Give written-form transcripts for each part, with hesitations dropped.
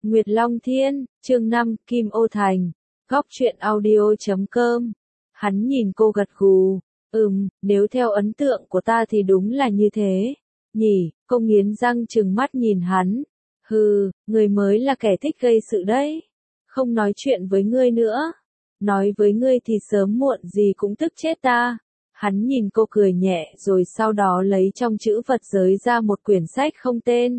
Nguyệt Long Thiên, chương 5, Kim Ô Thành, Góc truyện audio.com. Hắn nhìn cô gật gù, nếu theo ấn tượng của ta thì đúng là như thế. Nhỉ, cô nghiến răng trừng mắt nhìn hắn. Người mới là kẻ thích gây sự đấy. Không nói chuyện với ngươi nữa. Nói với ngươi thì sớm muộn gì cũng tức chết ta. Hắn nhìn cô cười nhẹ rồi sau đó lấy trong chữ vật giới ra một quyển sách không tên.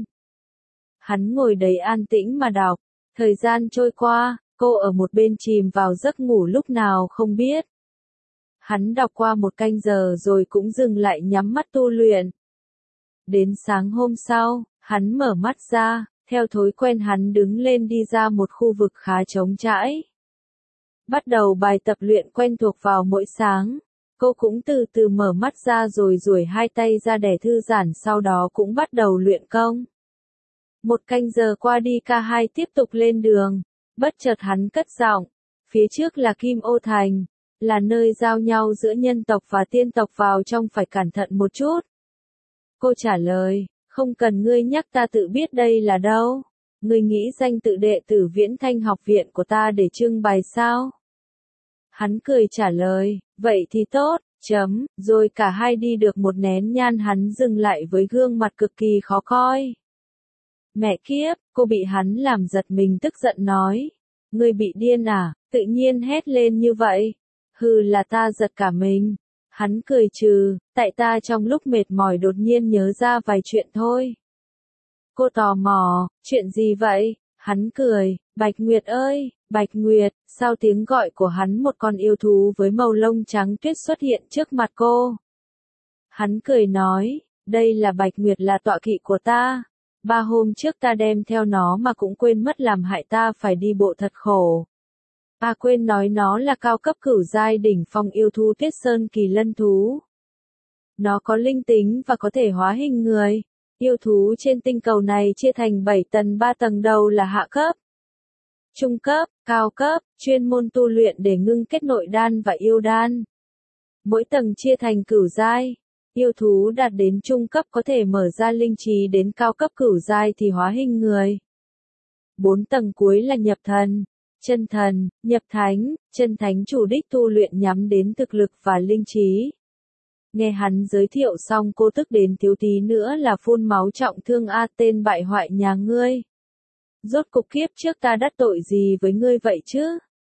Hắn ngồi đấy an tĩnh mà đọc. Thời gian trôi qua, cô ở một bên chìm vào giấc ngủ lúc nào không biết. Hắn đọc qua một canh giờ rồi cũng dừng lại nhắm mắt tu luyện. Đến sáng hôm sau, hắn mở mắt ra, theo thói quen hắn đứng lên đi ra một khu vực khá trống trải. Bắt đầu bài tập luyện quen thuộc vào mỗi sáng. Cô cũng từ từ mở mắt ra rồi duỗi hai tay ra để thư giãn, sau đó cũng bắt đầu luyện công. Một canh giờ qua đi, cả hai tiếp tục lên đường. Bất chợt hắn cất giọng, phía trước là Kim Ô Thành, là nơi giao nhau giữa nhân tộc và tiên tộc, vào trong phải cẩn thận một chút. Cô trả lời, không cần ngươi nhắc ta tự biết đây là đâu. Ngươi nghĩ danh tự đệ tử Viễn Thanh học viện của ta để trưng bày sao? Hắn cười trả lời, vậy thì tốt, rồi cả hai đi được một nén nhang hắn dừng lại với gương mặt cực kỳ khó coi. Mẹ kiếp, cô bị hắn làm giật mình tức giận nói. Ngươi bị điên à, tự nhiên hét lên như vậy. Là ta giật cả mình. Hắn cười trừ, tại ta trong lúc mệt mỏi đột nhiên nhớ ra vài chuyện thôi. Cô tò mò, chuyện gì vậy? Hắn cười, Bạch Nguyệt ơi, Bạch Nguyệt, sau tiếng gọi của hắn một con yêu thú với màu lông trắng tuyết xuất hiện trước mặt cô. Hắn cười nói, đây là Bạch Nguyệt, là tọa kỵ của ta. 3 hôm trước ta đem theo nó mà cũng quên mất, làm hại ta phải đi bộ thật khổ. Quên nói nó là cao cấp cửu giai đỉnh phong yêu thú Tuyết Sơn Kỳ Lân thú. Nó có linh tính và có thể hóa hình người. Yêu thú trên tinh cầu này chia thành 7 tầng, 3 tầng đầu là hạ cấp, trung cấp, cao cấp, chuyên môn tu luyện để ngưng kết nội đan và yêu đan. Mỗi tầng chia thành cửu giai. Yêu thú đạt đến trung cấp có thể mở ra linh trí, đến cao cấp cửu giai thì hóa hình người. 4 tầng cuối là nhập thần, chân thần, nhập thánh, chân thánh chủ đích tu luyện nhắm đến thực lực và linh trí. Nghe hắn giới thiệu xong, cô tức đến thiếu tí nữa là phun máu trọng thương. Tên bại hoại nhà ngươi. Rốt cục kiếp trước ta đắc tội gì với ngươi vậy chứ?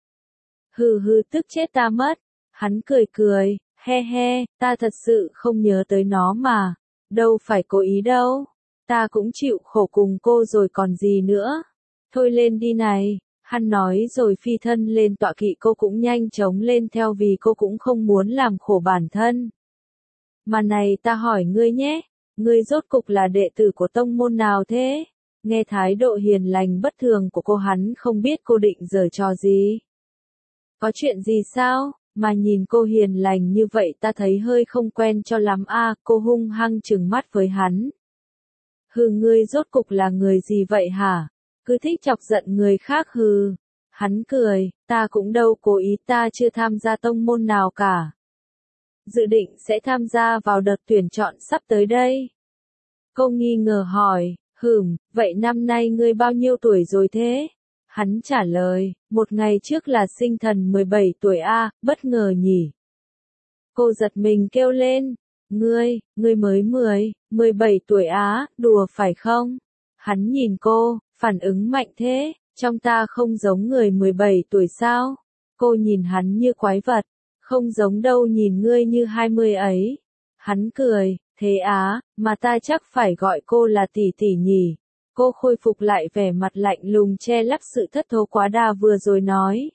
Tức chết ta mất. Hắn cười, he, ta thật sự không nhớ tới nó mà. Đâu phải cố ý đâu. Ta cũng chịu khổ cùng cô rồi còn gì nữa. Thôi lên đi này. Hắn nói rồi phi thân lên tọa kỵ, cô cũng nhanh chóng lên theo vì cô cũng không muốn làm khổ bản thân. Mà này, ta hỏi ngươi nhé, ngươi rốt cục là đệ tử của tông môn nào thế? Nghe thái độ hiền lành bất thường của cô, hắn không biết cô định giở trò gì. Có chuyện gì sao, mà nhìn cô hiền lành như vậy ta thấy hơi không quen cho lắm. Cô hung hăng trừng mắt với hắn. Ngươi rốt cục là người gì vậy hả? Cứ thích chọc giận người khác. Hắn cười, ta cũng đâu cố ý, ta chưa tham gia tông môn nào cả. Dự định sẽ tham gia vào đợt tuyển chọn sắp tới đây. Cô nghi ngờ hỏi, vậy năm nay ngươi bao nhiêu tuổi rồi thế? Hắn trả lời, một ngày trước là sinh thần 17 tuổi. Bất ngờ nhỉ. Cô giật mình kêu lên, ngươi mới 17 tuổi đùa phải không? Hắn nhìn cô, phản ứng mạnh thế, trong ta không giống người 17 tuổi sao? Cô nhìn hắn như quái vật. Không giống đâu, nhìn ngươi như 20 ấy. Hắn cười, thế mà ta chắc phải gọi cô là tỷ tỷ nhỉ. Cô khôi phục lại vẻ mặt lạnh lùng che lấp sự thất thố quá đà vừa rồi nói.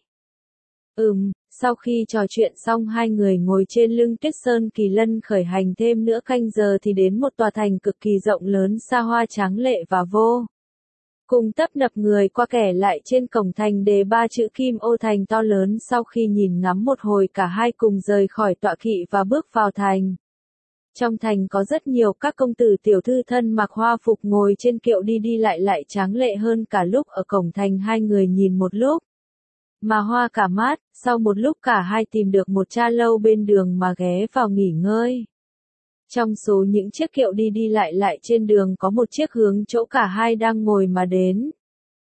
Sau khi trò chuyện xong, hai người ngồi trên lưng Tuyết Sơn Kỳ Lân khởi hành thêm nửa canh giờ thì đến một tòa thành cực kỳ rộng lớn, xa hoa, tráng lệ và vô cùng tấp nập người qua kẻ lại. Trên cổng thành đề 3 chữ Kim Ô Thành to lớn. Sau khi nhìn ngắm một hồi, cả hai cùng rời khỏi tọa kỵ và bước vào thành. Trong thành có rất nhiều các công tử tiểu thư thân mặc hoa phục ngồi trên kiệu đi lại tráng lệ hơn cả lúc ở cổng thành. Hai người nhìn một lúc mà hoa cả mắt. Sau một lúc cả hai tìm được một cha lâu bên đường mà ghé vào nghỉ ngơi. Trong số những chiếc kiệu đi lại trên đường có một chiếc hướng chỗ cả hai đang ngồi mà đến.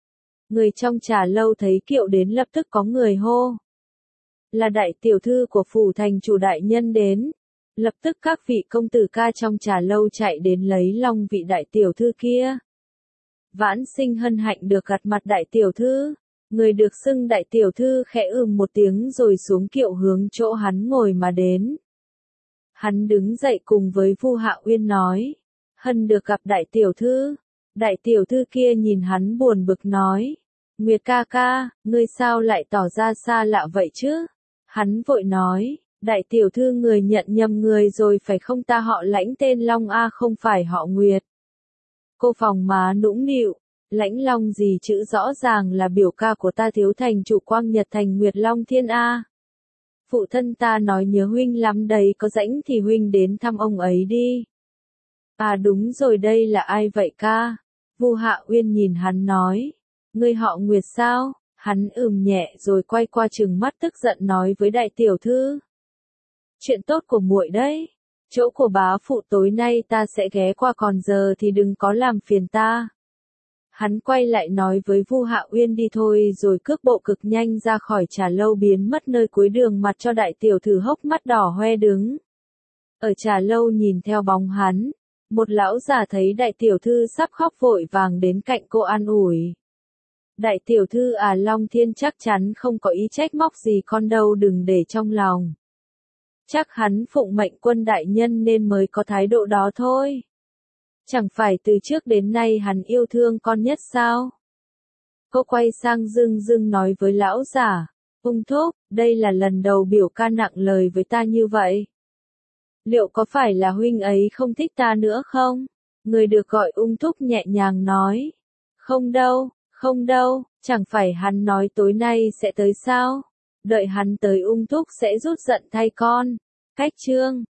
Người trong trà lâu thấy Kiệu đến lập tức có người hô. Là đại tiểu thư của phủ thành chủ đại nhân đến. Lập tức các vị công tử ca trong trà lâu chạy đến lấy long vị đại tiểu thư kia. Vãn Sinh hân hạnh được gặp mặt đại tiểu thư. Người được xưng đại tiểu thư khẽ một tiếng rồi xuống kiệu hướng chỗ hắn ngồi mà đến. Hắn đứng dậy cùng với Vu Hạ Uyên nói. Hân được gặp đại tiểu thư. Đại tiểu thư kia nhìn hắn buồn bực nói. Nguyệt ca ca, ngươi sao lại tỏ ra xa lạ vậy chứ? Hắn vội nói. Đại tiểu thư người nhận nhầm người rồi phải không, ta họ Lãnh tên Long A không phải họ Nguyệt. Cô phòng má nũng nịu. Lãnh Long gì chữ rõ ràng là biểu ca của ta thiếu thành chủ Quang Nhật Thành Nguyệt Long Thiên A. Phụ thân ta nói nhớ huynh lắm đấy, có rảnh thì huynh đến thăm ông ấy đi. À đúng rồi, đây là ai vậy ca? Vu Hạ Uyên nhìn hắn nói. Ngươi họ Nguyệt sao? Hắn nhẹ rồi quay qua trừng mắt tức giận nói với đại tiểu thư. Chuyện tốt của muội đấy. Chỗ của bá phụ tối nay ta sẽ ghé qua, còn giờ thì đừng có làm phiền ta. Hắn quay lại nói với Vu Hạ Uyên đi thôi rồi cước bộ cực nhanh ra khỏi trà lâu biến mất nơi cuối đường, mặt cho đại tiểu thư hốc mắt đỏ hoe đứng. Ở trà lâu nhìn theo bóng hắn, một lão già thấy đại tiểu thư sắp khóc vội vàng đến cạnh cô an ủi. Đại tiểu thư à, Long Thiên chắc chắn không có ý trách móc gì con đâu, đừng để trong lòng. Chắc hắn phụng mệnh quân đại nhân nên mới có thái độ đó thôi. Chẳng phải từ trước đến nay hắn yêu thương con nhất sao? Cô quay sang dưng dưng nói với lão giả. Ung thúc, đây là lần đầu biểu ca nặng lời với ta như vậy. Liệu có phải là huynh ấy không thích ta nữa không? Người được gọi Ung thúc nhẹ nhàng nói. Không đâu, chẳng phải hắn nói tối nay sẽ tới sao? Đợi hắn tới Ung thúc sẽ rút giận thay con. Cách chương